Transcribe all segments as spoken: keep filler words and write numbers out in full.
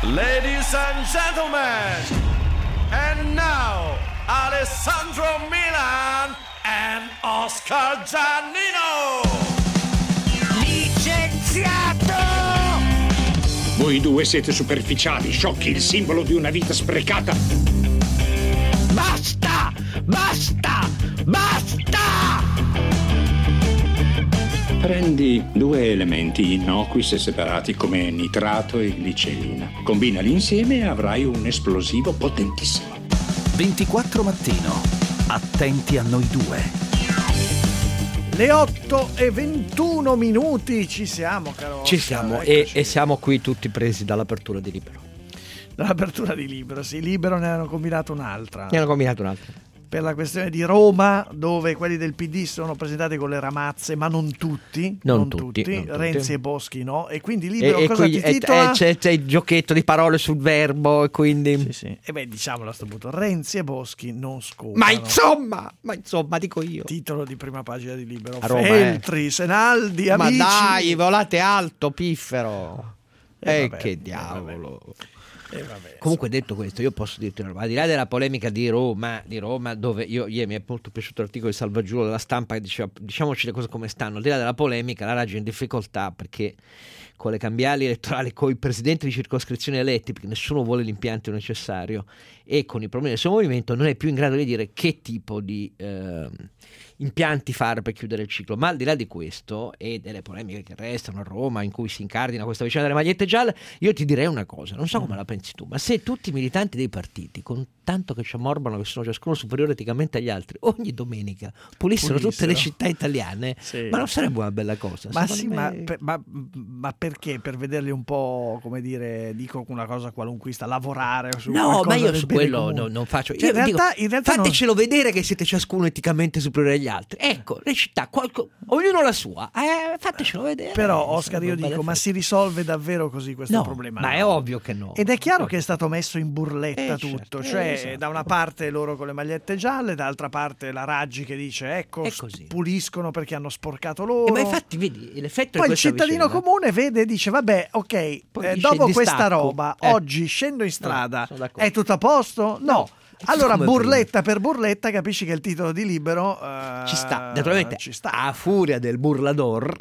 Ladies and gentlemen, and now Alessandro Milan and Oscar Giannino. Licenziato! Voi due siete superficiali, sciocchi, il simbolo di una vita sprecata. Basta! Basta! Basta! Prendi due elementi innocui se separati come nitrato e glicerina. Combinali insieme e avrai un esplosivo potentissimo. ventiquattro mattino. Attenti a noi due. Le otto e ventuno minuti, ci siamo, caro Ci Oscar, siamo e, eccoci. e siamo qui tutti presi dall'apertura di Libero. Dall'apertura di Libero, sì, Libero ne hanno combinato un'altra. Ne hanno combinato un'altra. Per la questione di Roma, dove quelli del P D sono presentati con le ramazze, ma non tutti, Non non tutti, tutti, non tutti. Renzi e Boschi no, e quindi E, Libero e cosa quindi ti e- titola? e c'è, c'è il giochetto di parole sul verbo e quindi... Sì, sì. E beh, diciamolo a sto punto, Renzi e Boschi non scopano. Ma insomma, ma insomma, dico io. Titolo di prima pagina di Libero. A Roma, Feltri, Senaldi, Ma amici. dai, volate alto, piffero. Eh, E vabbè, che eh, diavolo. Eh, vabbè, Comunque detto questo, io posso dirti una roba, al di là della polemica di Roma, di Roma, dove io ieri mi è molto piaciuto l'articolo di Salvaggiulo della Stampa che diceva, diciamoci le cose come stanno, al di là della polemica la Raggi è in difficoltà perché con le cambiali elettorali, con i presidenti di circoscrizione eletti, perché nessuno vuole l'impianto necessario, e con i problemi del suo movimento non è più in grado di dire che tipo di eh, impianti fare per chiudere il ciclo. Ma al di là di questo e delle polemiche che restano a Roma in cui si incardina questa vicenda delle magliette gialle, io ti direi una cosa, non so come la pensi tu, ma se tutti i militanti dei partiti, con tanto che ci ammorbano che sono ciascuno superiore eticamente agli altri, ogni domenica pulissero, Pulissero. tutte le città italiane, Sì. ma non sarebbe una bella cosa? Ma Secondo sì, me- ma, per- ma, ma perché? Per vederli un po', come dire, dico una cosa qualunquista, lavorare su No, qualcosa ma io del su bene quello comune? no- non faccio. Cioè, Io in dico, realtà, in realtà non- fatecelo vedere che siete ciascuno eticamente superiore agli altri. Ecco, le città, qualco- ognuno la sua. Eh, fatecelo vedere. Però, Eh, Oscar, io sarebbe un dico, bel ma effetto. si risolve davvero così questo No, problema? ma è ovvio che no. Ed è chiaro che è stato messo in burletta Eh, tutto, certo, cioè eh, esatto. da una parte loro con le magliette gialle, dall'altra parte la Raggi che dice ecco, È s- così. puliscono perché hanno sporcato loro. Eh, ma infatti, vedi, l'effetto Poi di il questa cittadino vicenda- comune vede e dice vabbè, ok, Poi eh, dice dopo il questa distacco. roba Eh. oggi scendo in strada, sono d'accordo. è tutto a posto? No. Allora come burletta per burletta capisci che il titolo di Libero eh, ci sta, naturalmente ci sta. a furia del burlador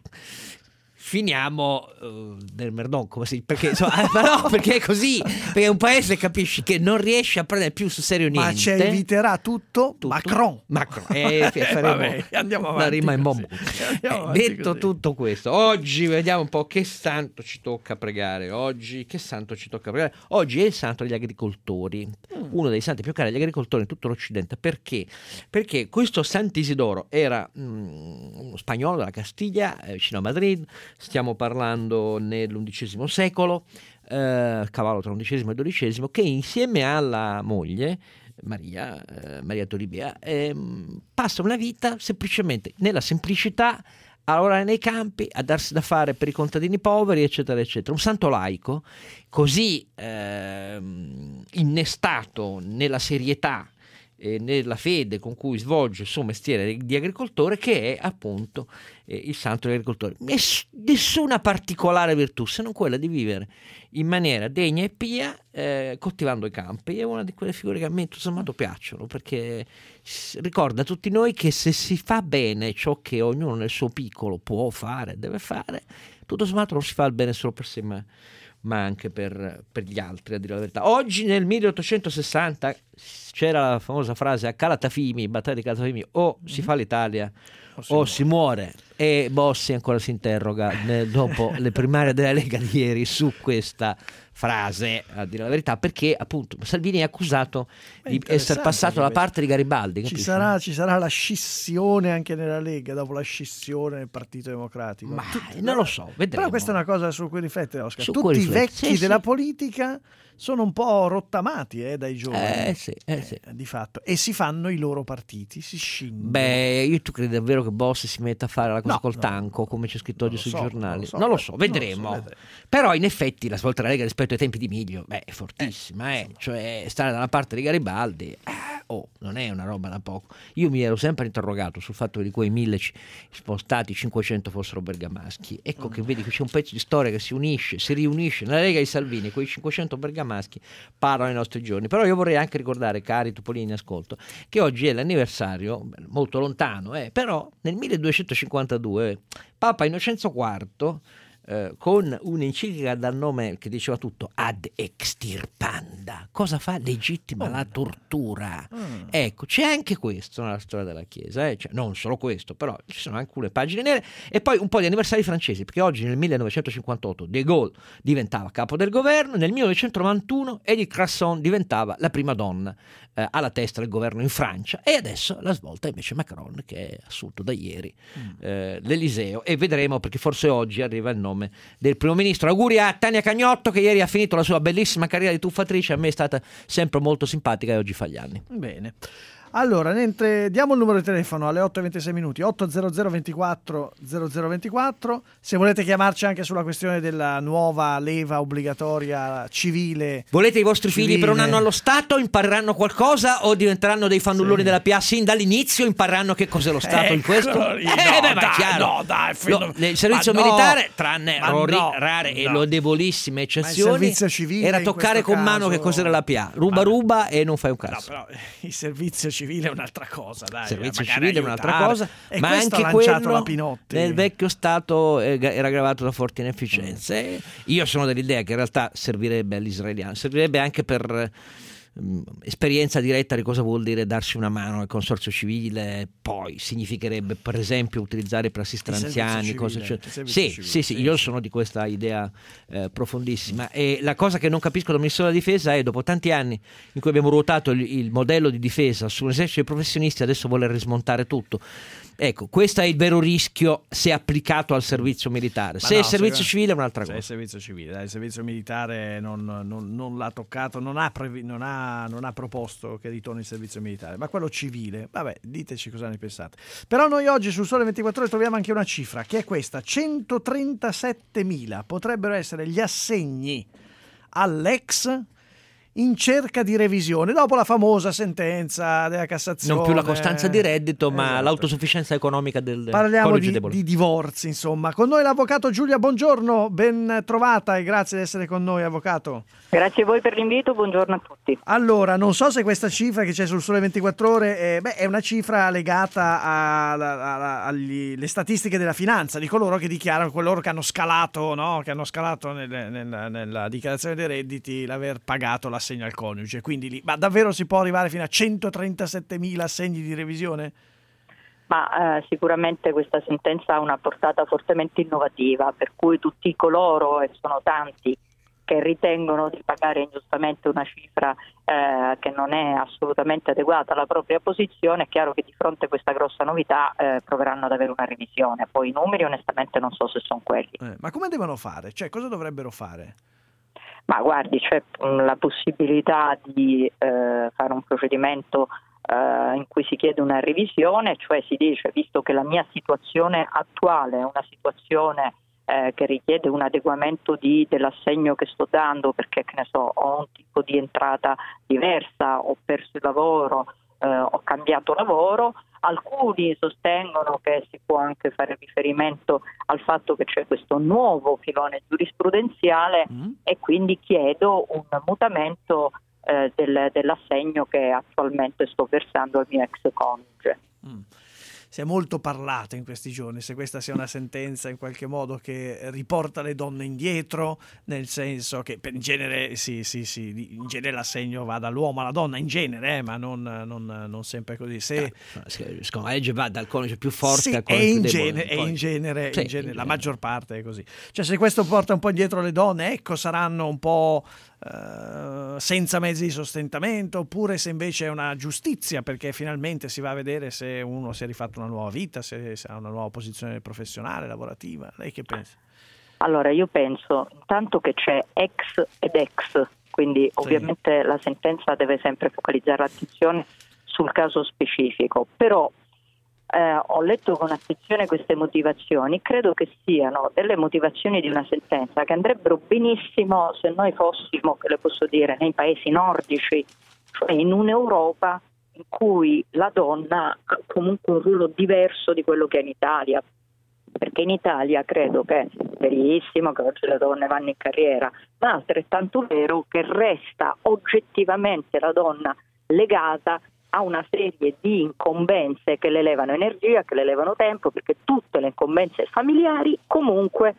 finiamo uh, del merdon, come si perché insomma, ma no, perché è così, perché è un paese, capisci, che non riesce a prendere più sul serio niente. Ma ci eviterà tutto, Tutto. Macron. Macron. E faremo Vabbè, andiamo una avanti rima in così. bambù. Andiamo Eh, avanti detto così. tutto questo, oggi vediamo un po' che santo ci tocca pregare. Oggi che santo ci tocca pregare? Oggi è il santo degli agricoltori, Mm. uno dei santi più cari agli agricoltori in tutto l'Occidente. Perché? Perché questo Sant'Isidoro era mm, uno spagnolo della Castiglia, eh, vicino a Madrid. Stiamo parlando nell'undicesimo secolo, eh, cavallo tra undicesimo e dodicesimo, che insieme alla moglie Maria, eh, Maria Toribia, ehm, passa una vita semplicemente nella semplicità, a lavorare nei campi, a darsi da fare per i contadini poveri, eccetera, eccetera. Un santo laico, così ehm, innestato nella serietà e nella fede con cui svolge il suo mestiere di agricoltore, che è appunto eh, il santo degli agricoltori. Ness- nessuna particolare virtù, se non quella di vivere in maniera degna e pia, eh, coltivando i campi. È una di quelle figure che a me tutto sommato piacciono, perché s- ricorda a tutti noi che se si fa bene ciò che ognuno nel suo piccolo può fare, deve fare, tutto sommato non si fa il bene solo per sé, ma ma anche per, per gli altri, a dire la verità. Oggi nel milleottocentosessanta c'era la famosa frase a Calatafimi, battaglia di Calatafimi, o si fa l'Italia O si o muore. si muore. E Bossi ancora si interroga nel- dopo le primarie della Lega di ieri su questa frase, a dire la verità, perché appunto Salvini è accusato È di essere interessante passato dalla questo. parte di Garibaldi. Ci capisci? sarà, ci sarà la scissione anche nella Lega dopo la scissione del Partito Democratico. Ma Tutti- non lo so, vedremo. Però questa è una cosa su cui riflettere, Oscar. Su cui Tutti i riflettere, vecchi sì, della sì. politica sono un po' rottamati eh, dai giovani. Eh sì, eh sì. di fatto. E si fanno i loro partiti, si scindono. Beh, io tu credi davvero che Bossi si metta a fare la No, cosa No, col no. tanco, come c'è scritto oggi lo sui so, giornali. non lo so, non lo beh, so, non lo so, vedremo. vedremo. Però in effetti la svolta della Lega rispetto ai tempi di Miglio, beh, è fortissima, eh, cioè stare dalla parte di Garibaldi, eh, oh, non è una roba da poco. Io mi ero sempre interrogato sul fatto che di quei mille ci- spostati cinquecento fossero bergamaschi. Ecco che vedi che c'è un pezzo di storia che si unisce, si riunisce nella Lega di Salvini, quei cinquecento bergamaschi parlano ai nostri giorni. Però io vorrei anche ricordare, cari Topolini in ascolto, che oggi è l'anniversario, molto lontano, eh, però nel milleduecentocinquantadue Papa Innocenzo quarto, eh, con un'enciclica dal nome che diceva tutto, ad extirpanda, cosa fa? Legittima la tortura. Mm. Ecco, c'è anche questo nella storia della Chiesa, eh? Cioè, non solo questo, però ci sono alcune pagine nere. E poi un po' di anniversari francesi, perché oggi nel millenovecentocinquantotto De Gaulle diventava capo del governo, nel millenovecentonovantuno Edith Cresson diventava la prima donna eh, alla testa del governo in Francia, e adesso la svolta invece Macron, che è assunto da ieri eh, l'Eliseo, e vedremo, perché forse oggi arriva il nome del primo ministro. Auguri a Tania Cagnotto, che ieri ha finito la sua bellissima carriera di tuffatrice, a me è stata sempre molto simpatica e oggi fa gli anni. Bene. Allora, mentre diamo il numero di telefono alle otto e ventisei minuti, ottocento ventiquattro zero zero ventiquattro, se volete chiamarci anche sulla questione della nuova leva obbligatoria civile. Volete i vostri figli Civile. per un anno allo Stato, impareranno qualcosa o diventeranno dei fannulloni Sì. della P A sin dall'inizio, impareranno che cos'è lo Stato in questo? Eccoli, Eh, no, beh, ma è dai, chiaro. no, dai, fino- Lo- nel servizio ma no, militare, tranne ma rori- no, rare e no. lodevolissime Ma il eccezioni, servizio civile era in toccare questo con mano caso- che cos'era la P A. Ruba Ma- ruba e non fai un No, cazzo. però il servizio civile è un'altra cosa, dai. Il servizio magari civile è un'altra aiutare. cosa, E ma questo anche ha lanciato quello la Pinotti. nel vecchio Stato eh, ga- era gravato da forti inefficienze. Io sono dell'idea che in realtà servirebbe agli israeliani, servirebbe anche per mh, esperienza diretta di cosa vuol dire darsi una mano al consorzio civile. Poi significherebbe per esempio utilizzare i prassisti Il servizio anziani, civile, cose il eccetera. servizio Sì, civile, sì, sì, sì, io sì. sono di questa idea eh, profondissima, e la cosa che non capisco del Ministero della Difesa è, dopo tanti anni in cui abbiamo ruotato il, il modello di difesa su un esercito di professionisti, adesso voler rismontare tutto. Ecco, questo è il vero rischio se applicato al servizio militare. Ma se no, il servizio secondo- civile è un'altra Cioè, cosa. il servizio civile, dai, il servizio militare non, non- non l'ha toccato, non ha, previ- non, ha, non ha proposto che ritorni il servizio militare, ma quello civile, vabbè, diteci cosa ne pensate. Però noi oggi sul Sole ventiquattro Ore troviamo anche una cifra, che è questa: centotrentasettemila potrebbero essere gli assegni all'ex in cerca di revisione dopo la famosa sentenza della Cassazione. Non più la costanza di reddito, ma Esatto. l'autosufficienza economica del Parliamo coniuge di, debole. di divorzi, insomma. Con noi l'avvocato Giulia Bongiorno, ben trovata e grazie di essere con noi, avvocato. Grazie a voi per l'invito, buongiorno a tutti. Allora, non so se questa cifra che c'è sul Sole ventiquattro Ore eh, beh, è una cifra legata alle statistiche della finanza, di coloro che dichiarano, coloro che hanno scalato, no? Che hanno scalato nel- nel- nella dichiarazione dei redditi l'aver pagato l'assegno al coniuge. Quindi lì, ma davvero si può arrivare fino a centotrentasettemila assegni di revisione? Ma eh, sicuramente questa sentenza ha una portata fortemente innovativa, per cui tutti coloro, e sono tanti, che ritengono di pagare ingiustamente una cifra eh, che non è assolutamente adeguata alla propria posizione, è chiaro che di fronte a questa grossa novità eh, proveranno ad avere una revisione. Poi i numeri onestamente non so se sono quelli. Eh, ma come devono fare? Cioè, cosa dovrebbero fare? Ma guardi, c'è mh, la possibilità di eh, fare un procedimento eh, in cui si chiede una revisione, cioè si dice, visto che la mia situazione attuale è una situazione eh, che richiede un adeguamento di, dell'assegno che sto dando, perché che ne so, ho un tipo di entrata diversa, ho perso il lavoro, eh, ho cambiato lavoro. Alcuni sostengono che si può anche fare riferimento al fatto che c'è questo nuovo filone giurisprudenziale Mm. e quindi chiedo un mutamento eh, del, dell'assegno che attualmente sto versando al mio ex coniuge. Mm. Si è molto parlato in questi giorni se questa sia una sentenza in qualche modo che riporta le donne indietro, nel senso che per in genere sì, sì, sì, in genere l'assegno va dall'uomo alla donna, in genere, eh, ma non, non, non sempre così. Se, Secondo la legge va dal coniuge più forte sì, al e coniuge in, più debole. genere, e Poi- in genere, Sì, in in genere, la genere. maggior parte è così. Cioè, se questo porta un po' indietro le donne, ecco, saranno un po' eh, senza mezzi di sostentamento, oppure se invece è una giustizia, perché finalmente si va a vedere se uno si è rifatto una nuova vita, se, se ha una nuova posizione professionale, lavorativa. Lei che pensa? Allora io penso intanto che c'è ex ed ex, quindi ovviamente la sentenza deve sempre focalizzare l'attenzione sul caso specifico, però eh, ho letto con attenzione queste motivazioni, credo che siano delle motivazioni di una sentenza che andrebbero benissimo se noi fossimo, che le posso dire, nei paesi nordici, cioè in un'Europa in cui la donna ha comunque un ruolo diverso di quello che è in Italia. Perché in Italia credo che è verissimo che oggi le donne vanno in carriera, ma altrettanto vero che resta oggettivamente la donna legata a una serie di incombenze che le levano energia, che le levano tempo, perché tutte le incombenze familiari comunque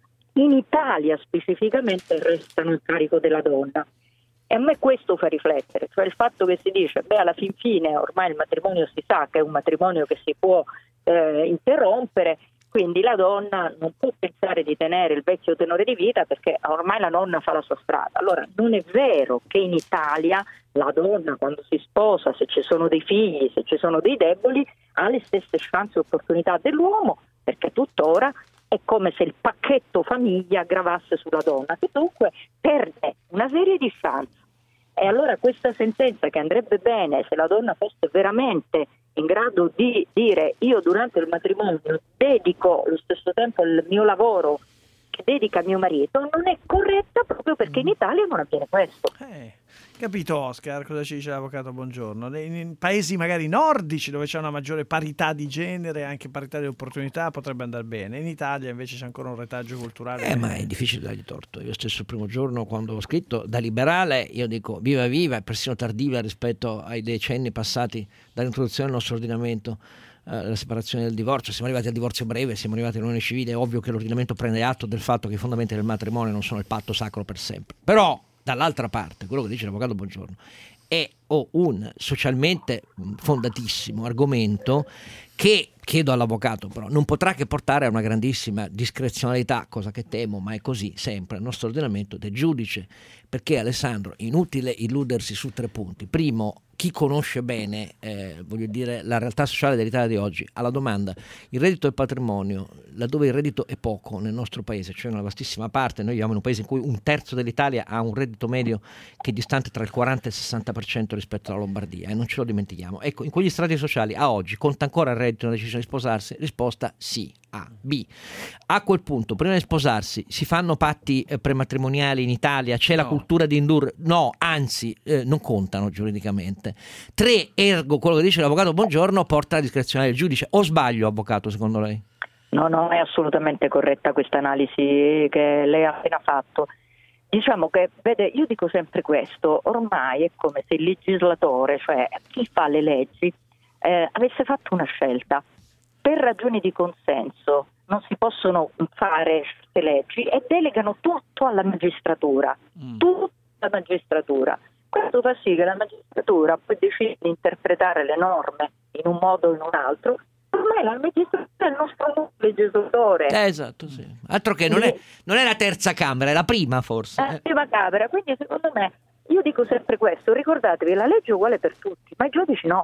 in Italia specificamente restano in carico della donna. E a me questo fa riflettere, cioè il fatto che si dice, beh, alla fin fine ormai il matrimonio si sa che è un matrimonio che si può eh, interrompere, quindi la donna non può pensare di tenere il vecchio tenore di vita perché ormai la donna fa la sua strada. Allora non è vero che in Italia la donna quando si sposa, se ci sono dei figli, se ci sono dei deboli, ha le stesse chance e opportunità dell'uomo, perché tuttora è come se il pacchetto famiglia gravasse sulla donna, che dunque perde una serie di chance. E allora questa sentenza, che andrebbe bene se la donna fosse veramente in grado di dire io durante il matrimonio dedico lo stesso tempo al mio lavoro che dedica mio marito, non è corretta proprio perché in Italia non avviene questo. Eh, capito Oscar, cosa ci dice l'avvocato Bongiorno? In, in paesi magari nordici dove c'è una maggiore parità di genere, anche parità di opportunità, potrebbe andare bene. In Italia invece c'è ancora un retaggio culturale. Eh, ma è difficile dargli torto. Io stesso il primo giorno quando ho scritto da liberale, io dico viva viva, è persino tardiva rispetto ai decenni passati dall'introduzione del nostro ordinamento. La separazione del divorzio, siamo arrivati al divorzio breve, siamo arrivati all'unione civile. È ovvio che l'ordinamento prende atto del fatto che i fondamenti del matrimonio non sono il patto sacro per sempre, però dall'altra parte quello che dice l'avvocato Bongiorno è oh, un socialmente fondatissimo argomento che, chiedo all'avvocato, però non potrà che portare a una grandissima discrezionalità, cosa che temo, ma è così sempre il nostro ordinamento, del giudice. Perché, Alessandro, inutile illudersi su tre punti. Primo, chi conosce bene eh, voglio dire la realtà sociale dell'Italia di oggi, alla domanda il reddito del patrimonio, laddove il reddito è poco nel nostro paese, cioè una vastissima parte, noi viviamo in un paese in cui un terzo dell'Italia ha un reddito medio che è distante tra il quaranta e il sessanta per cento rispetto alla Lombardia, e non ce lo dimentichiamo. Ecco, in quegli strati sociali a oggi conta ancora il reddito una decisione di sposarsi? Risposta sì. A. B. A quel punto, prima di sposarsi, si fanno patti eh, prematrimoniali in Italia? C'è no. La cultura di indurre? No, anzi, eh, non contano giuridicamente. Tre. Ergo, quello che dice l'avvocato Bongiorno porta alla discrezione del giudice. O sbaglio, avvocato, secondo lei? No, no, è assolutamente corretta questa analisi che lei ha appena fatto. Diciamo che, vede, io dico sempre questo, ormai è come se il legislatore, cioè chi fa le leggi, eh, avesse fatto una scelta. Per ragioni di consenso non si possono fare queste leggi e delegano tutto alla magistratura, mm. tutta la magistratura. Questo fa sì che la magistratura poi decide di interpretare le norme in un modo o in un altro. Ormai la magistratura è il nostro legislatore. Eh, esatto, sì. Altro che non è, non è la terza Camera, è la prima forse. La prima Camera, quindi secondo me, io dico sempre questo, ricordatevi, la legge è uguale per tutti, ma i giudici no.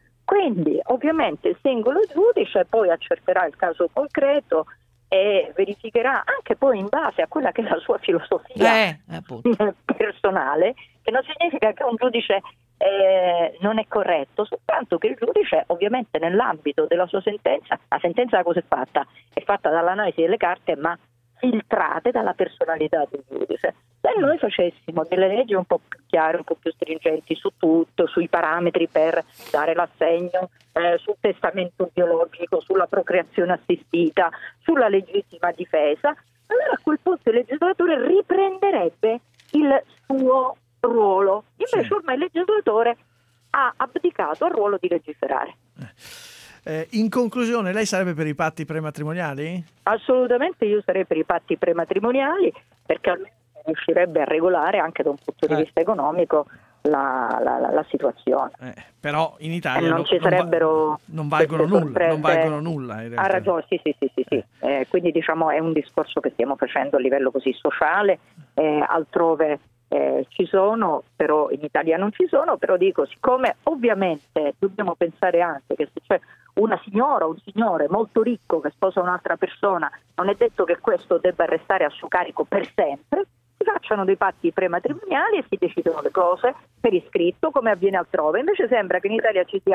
Quindi ovviamente il singolo giudice poi accerterà il caso concreto e verificherà anche poi in base a quella che è la sua filosofia eh, personale, che non significa che un giudice eh, non è corretto, soltanto che il giudice ovviamente nell'ambito della sua sentenza, la sentenza cosa è fatta? È fatta dall'analisi delle carte ma filtrate dalla personalità del giudice. Se noi facessimo delle leggi un po' più chiare, un po' più stringenti su tutto, sui parametri per dare l'assegno, eh, sul testamento biologico, sulla procreazione assistita, sulla legittima difesa, allora a quel punto il legislatore riprenderebbe il suo ruolo. Invece sì. Ormai il legislatore ha abdicato al ruolo di legiferare. Eh, in conclusione, lei sarebbe per i patti prematrimoniali? Assolutamente, io sarei per i patti prematrimoniali, perché almeno riuscirebbe a regolare anche da un punto di eh. vista economico la, la, la, la situazione. Eh, però in Italia eh, non, non ci sarebbero non valgono nulla, non valgono nulla in ha ragione, sì, sì, sì, sì, sì. Eh, quindi diciamo è un discorso che stiamo facendo a livello così sociale, eh, altrove eh, ci sono, però in Italia non ci sono, però dico, siccome ovviamente dobbiamo pensare anche che se c'è una signora o un signore molto ricco che sposa un'altra persona, non è detto che questo debba restare a suo carico per sempre. Si facciano dei patti prematrimoniali e si decidono le cose per iscritto come avviene altrove. Invece sembra che in Italia ci sia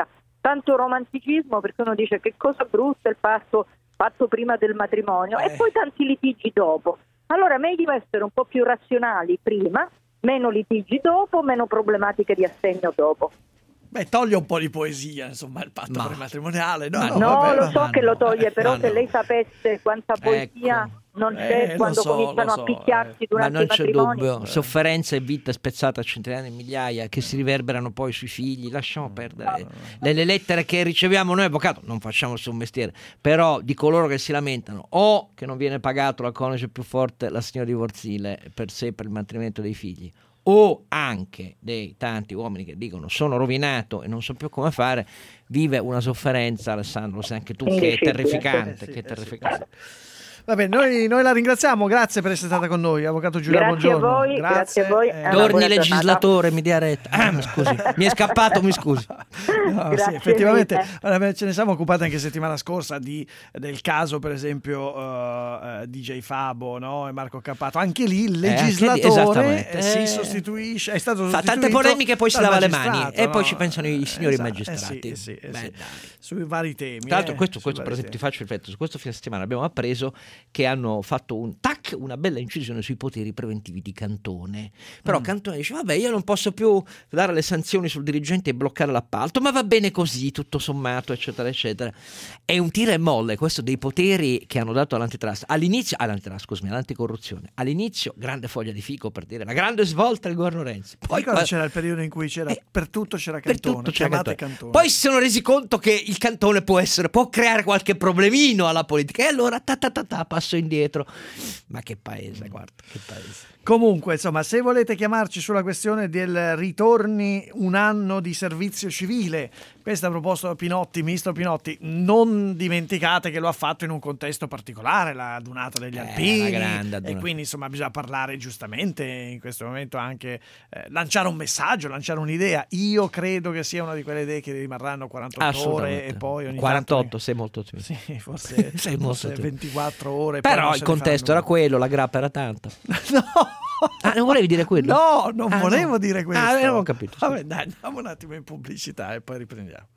tanto romanticismo, perché uno dice che cosa brutta il patto fatto prima del matrimonio eh. e poi tanti litigi dopo. Allora meglio essere un po' più razionali prima, meno litigi dopo, meno problematiche di assegno dopo. Beh, toglie un po' di poesia, insomma, il patto Ma- prematrimoniale. No, ma no, No, vabbè, lo ma- so ma che no. lo toglie, però Ma se no. lei sapesse quanta poesia Ecco. non Eh, c'è lo quando so, cominciano lo a so, picchiarsi eh. Ma durante non i c'è matrimoni. dubbio, sofferenza e vite spezzate a centinaia di migliaia che si riverberano poi sui figli, lasciamo perdere le, le lettere che riceviamo noi avvocato, non facciamo il suo mestiere, però di coloro che si lamentano o che non viene pagato la coniuge più forte, la signora divorzile per sé per il mantenimento dei figli, o anche dei tanti uomini che dicono sono rovinato e non so più come fare, vive una sofferenza, Alessandro, lo sai anche tu, che è Indicibile. terrificante, Eh sì, che è eh sì, terrificante. Vabbè, noi, noi la ringraziamo, grazie per essere stata con noi, avvocato Giulia, Grazie a buongiorno. voi, grazie a voi, eh, è una Torni buona legislatore, mi dia retta. Ah, mi scusi, mi è scappato, mi scusi. No, sì, Grazie effettivamente mille. allora, ce ne siamo occupati anche settimana scorsa di, del caso, per esempio, uh, uh, D J Fabo, no? E Marco Cappato. Anche lì il Eh, anche lì, legislatore esattamente. eh, si Eh. sostituisce, è stato Fa sostituito tante polemiche e poi si dal lava le mani magistrato, e poi no? ci pensano i signori Esatto, magistrati. eh sì, eh sì, eh Beh, sì. dai. Sui vari temi. Tra l'altro, eh, questo, sui questo per vari esempio, ti temi. faccio riflettere. Su questo fine settimana abbiamo appreso che hanno fatto un tac, una bella incisione sui poteri preventivi di Cantone. Però Mm. Cantone dice: vabbè, io non posso più dare le sanzioni sul dirigente e bloccare l'appalto, ma va bene così, tutto sommato, eccetera, eccetera. È un tira e molle questo dei poteri che hanno dato all'antitrust. All'inizio, all'antitrust, scusami, all'anticorruzione. All'inizio, grande foglia di fico per dire la grande svolta del governo Renzi. Poi Poi c'era il periodo in cui c'era Eh, per tutto c'era per Cantone, tutto c'era chiamate Cantone. Cantone. Poi si sono resi conto che il Cantone può essere, può creare qualche problemino alla politica e allora ta ta ta ta passo indietro. Ma che paese, guarda, che paese. Comunque, insomma, se volete chiamarci sulla questione del ritorni un anno di servizio civile, questa proposta da Pinotti, ministro Pinotti, non dimenticate che lo ha fatto in un contesto particolare, la adunata degli Eh, Alpini, la grande e adunata. quindi insomma bisogna parlare giustamente in questo momento, anche eh, lanciare un messaggio, lanciare un'idea. Io credo che sia una di quelle idee che rimarranno quarantotto ore e poi ogni quarantotto, tanto... sei molto ottimista. Sì, forse, Sei molto forse ottimista. ventiquattro ore. poi Però non il se ne contesto faranno era quello, la grappa era tanta. No! Ah, non volevi dire quello? No, non Ah, volevo no. dire questo. Ah, avevo capito. Vabbè, dai, andiamo un attimo in pubblicità e poi riprendiamo.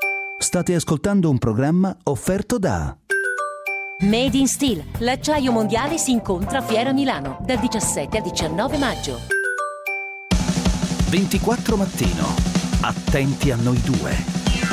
State ascoltando un programma offerto da Made in Steel, l'acciaio mondiale si incontra a Fiera Milano dal diciassette al diciannove maggio. ventiquattro Mattino. Attenti a noi due.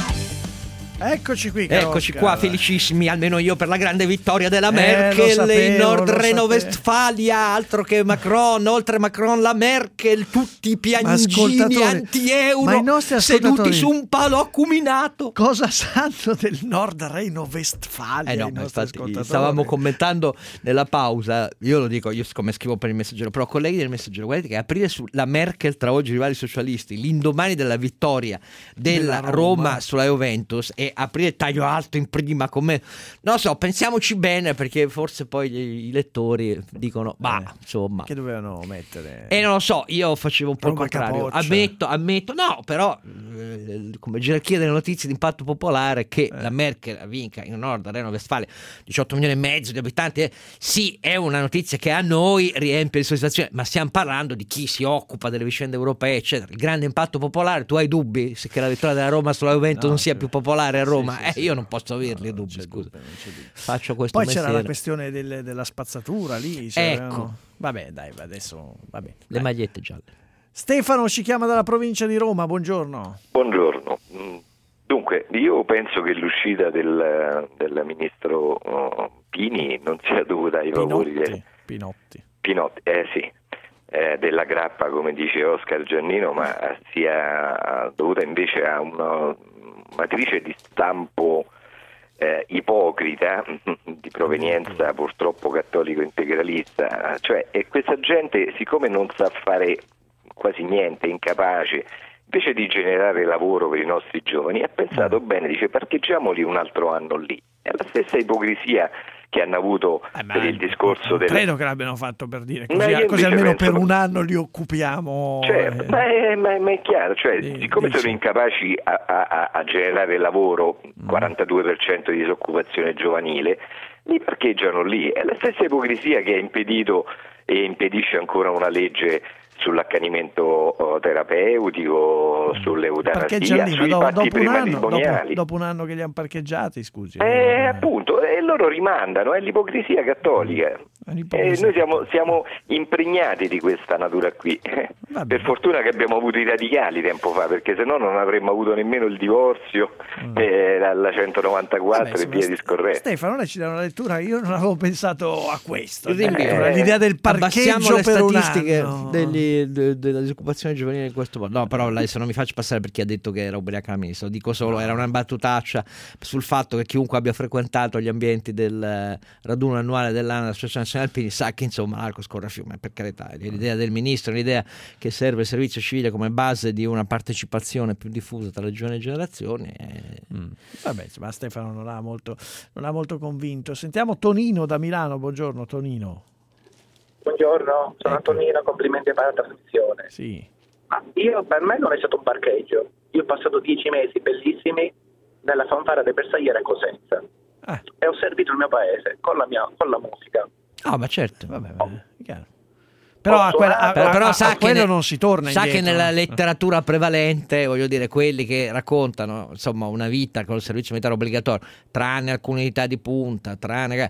Eccoci qui, caro Eccoci Oscar. qua, felicissimi, almeno io, per la grande vittoria della Eh, lo Merkel sapevo, in Nord lo Reno-Westfalia, altro che Macron, oltre Macron la Merkel, tutti i piagnigini ascoltatori, anti-euro ma i nostri seduti ascoltatori su un palo acuminato. Cosa sanno del Nord Reno-Westfalia? Eh no, i ma nostri infatti ascoltatori? stavamo commentando nella pausa, io lo dico, io siccome scrivo per il Messaggero, però colleghi del Messaggero, guardate che aprire sulla Merkel tra oggi rivali socialisti, l'indomani della vittoria della, Della Roma. Roma sulla Juventus e aprire taglio alto in prima come, non so, pensiamoci bene, perché forse poi gli- i lettori dicono, bah, Eh, insomma. Che dovevano mettere? E non lo so, io facevo un po' il Roma contrario. capoccia. Ammetto, ammetto, no, però eh, come gerarchia delle notizie di impatto popolare che Eh. la Merkel vinca in Nord Reno-Westfalia diciotto milioni e mezzo di abitanti, eh, sì, è una notizia che a noi riempie di soddisfazione, ma stiamo parlando di chi si occupa delle vicende europee, eccetera. Il grande impatto popolare, tu hai dubbi se che la vittoria della Roma sulla Juventus No, non sia sì. più popolare a Roma? Sì, sì, eh, sì. io non posso averli No, dubbi, non c'è scusa. dubbio, non c'è dubbio. Faccio questo Poi c'era mestiere. la questione del- della spazzatura lì. cioè, Ecco. avevano- Vabbè, dai, adesso va bene. Le Dai. magliette gialle. Stefano ci chiama dalla provincia di Roma, buongiorno. Buongiorno. Mm, Dunque, io penso che l'uscita del, del ministro oh, Pini non sia dovuta ai favori Pinotti. del Pinotti. Pinotti, eh sì, eh, della grappa, come dice Oscar Giannino, ma sia dovuta invece a una matrice di stampo eh, ipocrita, di provenienza purtroppo cattolico integralista, cioè e questa gente, siccome non sa fare quasi niente, incapace, invece di generare lavoro per i nostri giovani, ha pensato bene, dice parcheggiamoli un altro anno lì. È la stessa ipocrisia che hanno avuto Eh, ma per il discorso del... credo che l'abbiano fatto per dire Ma così, io così invece almeno penso- per un anno li occupiamo. Certo, eh. ma, è, ma è- ma è chiaro, cioè, Sì, siccome dici. sono incapaci a, a- a generare lavoro, quarantadue per cento di disoccupazione giovanile, li parcheggiano lì. È la stessa ipocrisia che ha impedito e impedisce ancora una legge sull'accanimento oh, terapeutico, sull'eutanasia, sui do, patti dopo, un prematrimoniali. anno, dopo, dopo un anno che li hanno parcheggiati, scusi. Eh, eh. appunto, e loro rimandano, è l'ipocrisia cattolica. E noi siamo, siamo impregnati di questa natura qui. Per fortuna che abbiamo avuto i radicali tempo fa, perché sennò non avremmo avuto nemmeno il divorzio, mm. eh, la centonovantaquattro Vabbè, e via discorrendo. Stefano, lei ci dà una lettura, io non avevo pensato a questo. Eh, l'idea del parcheggio le per statistiche un anno. degli, de, della disoccupazione giovanile in questo modo. No, però adesso non mi faccio passare per chi ha detto che era ubriaca la ministra, dico solo, era una battutaccia sul fatto che chiunque abbia frequentato gli ambienti del raduno annuale dell'A N A dell'Associazione Nazionale Alpini sa che insomma l'acqua scorre a fiume, per carità. L'idea del ministro, l'idea che serve il servizio civile come base di una partecipazione più diffusa tra le giovani generazioni è... mm. Vabbè, ma Stefano non ha molto non ha molto convinto. Sentiamo Tonino da Milano. Buongiorno Tonino. Buongiorno, sono ecco. Tonino, complimenti per la trasmissione. Sì. Ma io, per me non è stato un parcheggio, io ho passato dieci mesi bellissimi nella fanfara dei Bersaglieri a Cosenza ah. e ho servito il mio paese con la mia con la musica. Ah, ma certo, vabbè, vabbè chiaro. Però, a quella, a, però, però a, sa a quello ne, non si torna sa indietro. Che nella letteratura prevalente, voglio dire, quelli che raccontano insomma una vita con il servizio militare obbligatorio, tranne alcune unità di punta, tranne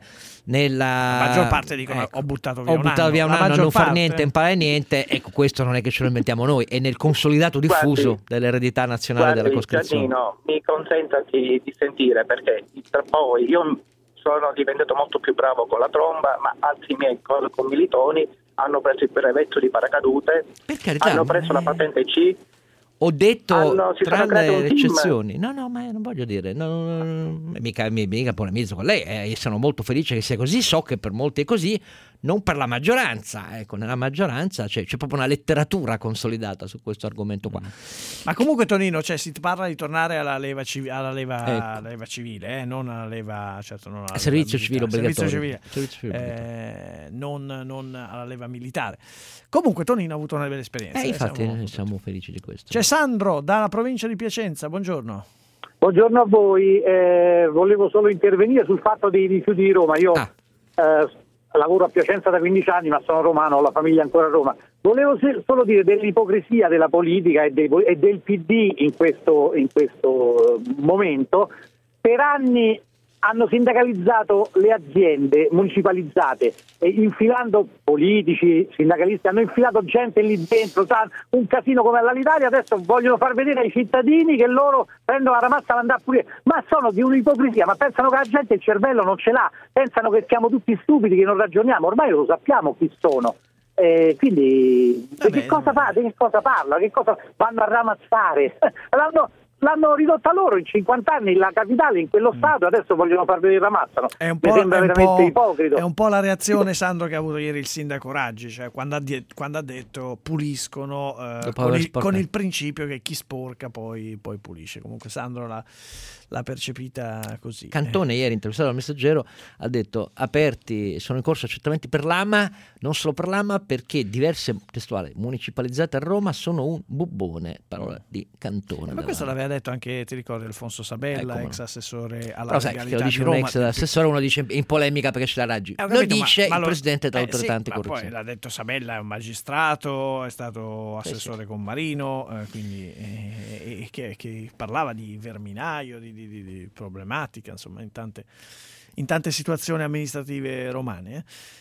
nella la maggior parte dicono ecco, ho buttato via ho un buttato anno, via un anno non parte... far niente, imparare niente. Ecco, questo non è che ce lo inventiamo noi, è nel consolidato diffuso guardi, dell'eredità nazionale guardi, della coscrizione. Giannino, mi consenta di, di sentire, perché tra poi io sono diventato molto più bravo con la tromba, ma altri miei commilitoni hanno preso il brevetto di paracadute, carità, hanno preso la patente C. Ho detto hanno, tranne le eccezioni. No, no, ma non voglio dire, no, no, mica, mica polemizzo con lei, eh, sono molto felice che sia così, so che per molti è così, non per la maggioranza, ecco, nella maggioranza c'è, c'è proprio una letteratura consolidata su questo argomento qua. Ma comunque Tonino, cioè, si parla di tornare alla leva, civ- alla leva, ecco. alla leva civile, eh, non alla leva, certo, non alla servizio leva civile obbligatorio, servizio civile, servizio civile eh, non, non alla leva militare. Comunque Tonino ha avuto una bella esperienza. Eh, infatti siamo, siamo felici di questo. C'è Sandro dalla provincia di Piacenza, buongiorno. Buongiorno a voi, eh, volevo solo intervenire sul fatto dei rifiuti di Roma. Io ah. eh, lavoro a Piacenza da quindici anni, ma sono romano, ho la famiglia ancora a Roma. Volevo solo dire dell'ipocrisia della politica e, dei, e del P D in questo, in questo momento. Per anni hanno sindacalizzato le aziende municipalizzate, e infilando politici, sindacalisti, hanno infilato gente lì dentro, un casino come all'Alitalia. Adesso vogliono far vedere ai cittadini che loro prendono la ramazza e andare pure, ma sono di un'ipocrisia, ma pensano che la gente il cervello non ce l'ha, pensano che siamo tutti stupidi, che non ragioniamo, ormai lo sappiamo chi sono. Eh, quindi di che cosa fa, di che cosa parla, che cosa vanno a ramazzare? L'hanno L'hanno ridotta loro in cinquanta anni la capitale in quello stato, adesso vogliono far vedere ramazzano. È un Mi po', sembra è un veramente po', ipocrito. È un po' la reazione, Sandro, che ha avuto ieri il sindaco Raggi, cioè quando ha, di- quando ha detto puliscono eh, con, il, con il principio che chi sporca poi, poi pulisce. Comunque Sandro l'ha, l'ha percepita così. Cantone eh. ieri, intervistato dal Messaggero, ha detto aperti, sono in corso accertamenti per l'A M A, non solo per l'A M A, perché diverse testuali municipalizzate a Roma sono un bubbone, parola di Cantone. Ma questo l'aveva detto anche, ti ricordi, Alfonso Sabella, ecco, ex assessore alla però sai, legalità lo dice di Roma. Un ex assessore, uno dice in polemica perché ce la Raggi. Eh, lo capito, dice ma, ma il lo, presidente tra eh, tutte le sì, tante ma corruzioni. poi l'ha detto Sabella, è un magistrato, è stato assessore sì, sì. con Marino, eh, quindi eh, eh, che, che parlava di verminaio, di, di, di, di problematica, insomma, in tante, in tante situazioni amministrative romane. Eh.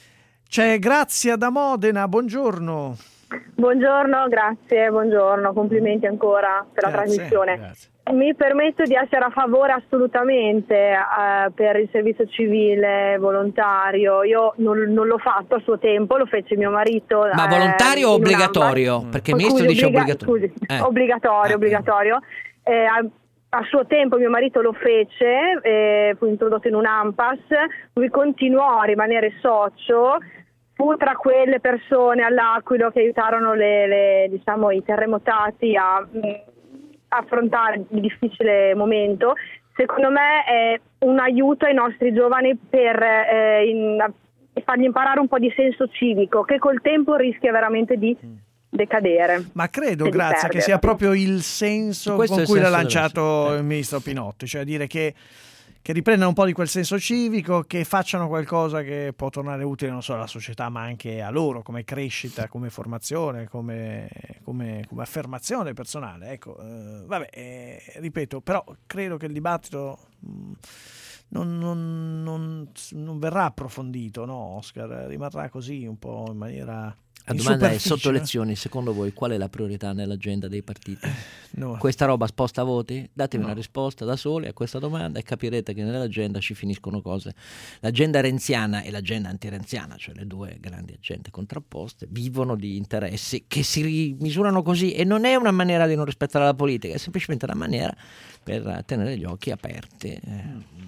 C'è Grazia da Modena, buongiorno. Buongiorno, grazie, buongiorno, complimenti ancora per grazie, la trasmissione. Grazie. Mi permetto di essere a favore assolutamente eh, per il servizio civile volontario. Io non, non l'ho fatto a suo tempo, lo fece mio marito. Ma eh, volontario o obbligatorio? Mm. Perché il ministro scusi, dice obbliga- obbligatorio. Scusi, Eh. obbligatorio, Eh. obbligatorio. Eh, a, a suo tempo mio marito lo fece, eh, fu introdotto in un ANPAS, lui continuò a rimanere socio. Fu tra quelle persone all'Aquilo che aiutarono le, le, diciamo, i terremotati a mh, affrontare il difficile momento. Secondo me è un aiuto ai nostri giovani per eh, in, fargli imparare un po' di senso civico, che col tempo rischia veramente di decadere. Ma credo, Grazia, che sia proprio il senso Questo con è il cui l'ha senso lanciato della... il ministro Pinotti, cioè dire che che riprendano un po' di quel senso civico, che facciano qualcosa che può tornare utile non solo alla società ma anche a loro come crescita, come formazione, come, come, come affermazione personale. Ecco, eh, vabbè, eh, ripeto, però credo che il dibattito mh, non, non, non, non verrà approfondito, no, Oscar? Rimarrà così un po' in maniera... La domanda è: sotto elezioni, secondo voi qual è la priorità nell'agenda dei partiti? No. Questa roba sposta voti? Datemi No. una risposta da soli a questa domanda e capirete che nell'agenda ci finiscono cose. L'agenda renziana e l'agenda antirenziana, cioè le due grandi agende contrapposte, vivono di interessi che si misurano così, e non è una maniera di non rispettare la politica, è semplicemente una maniera per tenere gli occhi aperti. Eh.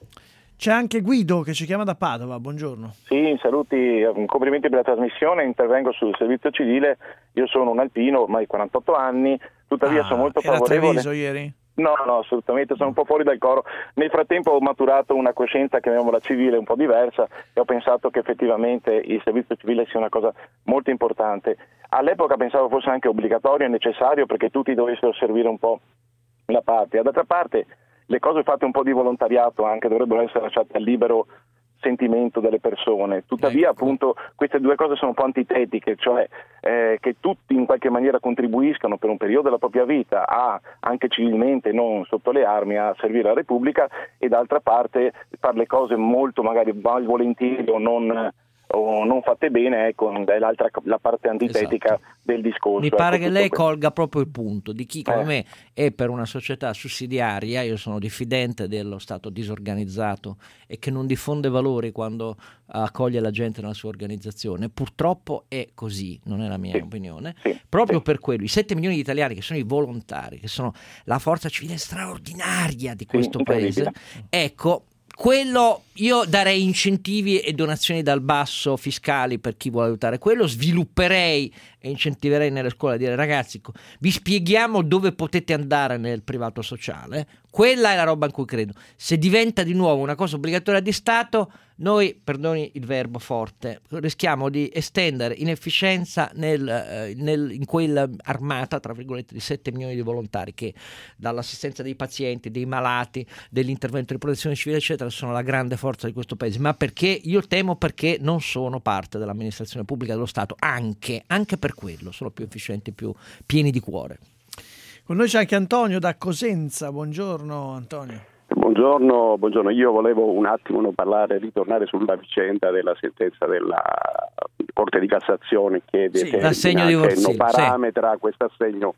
C'è anche Guido che ci chiama da Padova, buongiorno. Sì, saluti, complimenti per la trasmissione, intervengo sul servizio civile, io sono un alpino, ormai quarantotto anni, tuttavia ah, sono molto era favorevole. Treviso ieri? No, no, assolutamente, sono un po' fuori dal coro. Nel frattempo ho maturato una coscienza, chiamiamola civile, un po' diversa, e ho pensato che effettivamente il servizio civile sia una cosa molto importante. All'epoca pensavo fosse anche obbligatorio e necessario perché tutti dovessero servire un po' la patria. D'altra parte le cose fatte un po' di volontariato anche dovrebbero essere lasciate al libero sentimento delle persone. Tuttavia, ecco, appunto, queste due cose sono un po' antitetiche, cioè eh, che tutti in qualche maniera contribuiscano per un periodo della propria vita a, anche civilmente, non sotto le armi, a servire la Repubblica, e d'altra parte fare le cose molto magari malvolentieri o non o non fatte bene, ecco, è l'altra, la parte antitetica, esatto, del discorso. Mi pare ecco, che lei questo. colga proprio il punto di chi come eh. me è per una società sussidiaria. Io sono diffidente dello Stato disorganizzato e che non diffonde valori quando accoglie la gente nella sua organizzazione. Purtroppo è così, non è la mia sì. opinione, sì. proprio sì. per quello i sette milioni di italiani che sono i volontari, che sono la forza civile straordinaria di questo sì, paese, ecco, quello io darei incentivi e donazioni dal basso fiscali per chi vuole aiutare, quello svilupperei e incentiverei nelle scuole a dire: ragazzi, vi spieghiamo dove potete andare nel privato sociale. Quella è la roba in cui credo. Se diventa di nuovo una cosa obbligatoria di Stato, noi, perdoni il verbo forte, rischiamo di estendere inefficienza nel, eh, nel, in quella armata, tra virgolette, di sette milioni di volontari che dall'assistenza dei pazienti, dei malati, dell'intervento di protezione civile, eccetera, sono la grande forza di questo paese. Ma perché? Io temo perché non sono parte dell'amministrazione pubblica dello Stato, anche, anche per quello, sono più efficienti, più pieni di cuore. Con noi c'è anche Antonio da Cosenza, buongiorno Antonio. Buongiorno, buongiorno. Io volevo un attimo non parlare, ritornare sulla vicenda della sentenza della Corte di Cassazione che sì, determina, che non parametra sì. questo assegno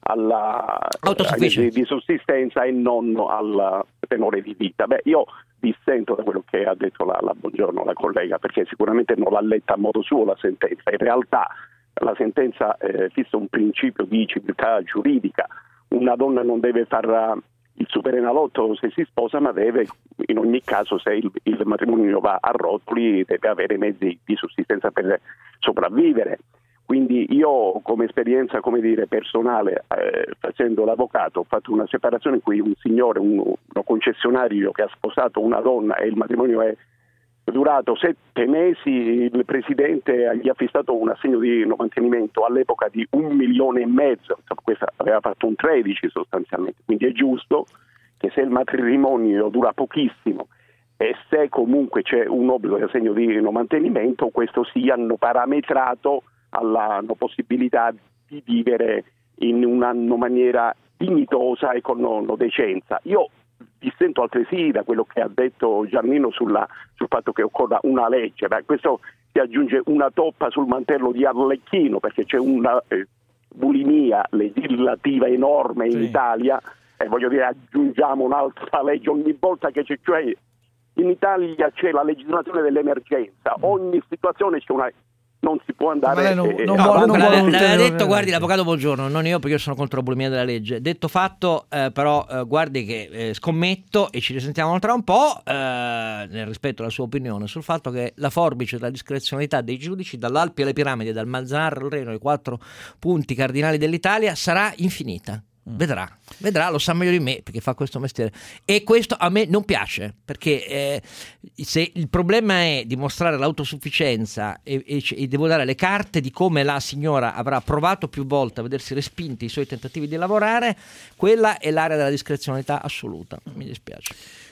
alla di, di sussistenza e non al tenore di vita. Beh, io dissento da quello che ha detto la, la Buongiorno, la collega, perché sicuramente non l'ha letta a modo suo la sentenza. In realtà la sentenza eh, fissa un principio di civiltà giuridica. Una donna non deve far il superenalotto se si sposa, ma deve, in ogni caso, se il, il matrimonio va a rotoli, deve avere mezzi di sussistenza per sopravvivere. Quindi io, come esperienza, come dire, personale, eh, facendo l'avvocato, ho fatto una separazione in cui un signore, un, uno concessionario che ha sposato una donna e il matrimonio è durato sette mesi, il presidente gli ha fissato un assegno di mantenimento all'epoca di un milione e mezzo, questa aveva fatto un tredici sostanzialmente, quindi è giusto che se il matrimonio dura pochissimo e se comunque c'è un obbligo di assegno di mantenimento, questo sia parametrato alla possibilità di vivere in una maniera dignitosa e con no, decenza. Io dissento altresì da quello che ha detto Giannino sulla, sul fatto che occorra una legge. Beh, questo si aggiunge una toppa sul mantello di Arlecchino, perché c'è una eh, bulimia legislativa enorme in sì. Italia, e voglio dire, aggiungiamo un'altra legge ogni volta che c'è, cioè in Italia c'è la legislazione dell'emergenza, ogni situazione c'è una... non si può andare non, eh, non no, vuole, non l'aveva vuole detto, guardi, l'avvocato Buongiorno, non io, perché io sono contro la bulimia della legge. Detto fatto, eh, però eh, guardi che eh, scommetto, e ci risentiamo tra un po', eh, nel rispetto alla sua opinione, sul fatto che la forbice della discrezionalità dei giudici, dall'Alpi alle piramidi, dal Manzanar al Reno, ai quattro punti cardinali dell'Italia, sarà infinita. Vedrà, vedrà, lo sa meglio di me perché fa questo mestiere, e questo a me non piace, perché eh, se il problema è dimostrare l'autosufficienza e, e, e devo dare le carte di come la signora avrà provato più volte a vedersi respinti i suoi tentativi di lavorare, quella è l'area della discrezionalità assoluta, mi dispiace.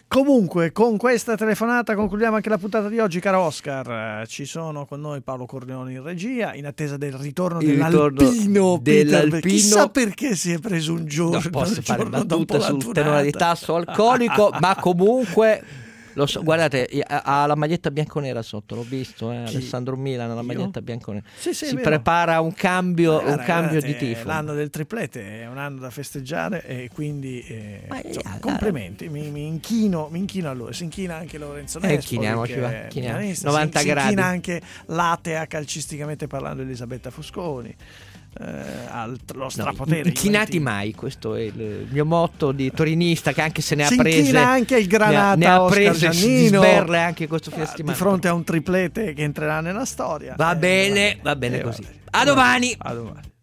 Comunque, con questa telefonata concludiamo anche la puntata di oggi, caro Oscar. Ci sono con noi Paolo Corleone in regia, in attesa del ritorno Il dell'Alpino. ritorno dell'Alpino. Chissà perché si è preso un giorno. Non posso un fare giorno battute dopo la sul tenore di tasso alcolico, ma comunque lo so, guardate, ha la maglietta bianconera sotto, l'ho visto, eh, Alessandro Milan, la maglietta bianconera. Sì, sì, si vero. prepara un cambio, Guarda, un cambio guardate, di tifo. L'anno del triplete è un anno da festeggiare e quindi eh, Ma, insomma, eh, complimenti, mi, mi inchino, mi inchino a lui, si inchina anche Lorenzo Eh, Nespoli, inchiniamoci, che va, è inchiniamo. milanista, novanta si, si gradi. inchina anche l'atea calcisticamente parlando Elisabetta Fusconi. Eh, al lo strapotere, no, inchinati mai, questo è il mio motto di torinista, che anche se ne ha si prese, inchina anche il Granata, ne ha, ne ha Oscar prese Giannino, di sberle anche questo fine eh, settimana. di fronte a un triplete che entrerà nella storia. Va eh, bene, va bene, va bene eh, così. va bene. A domani. A domani.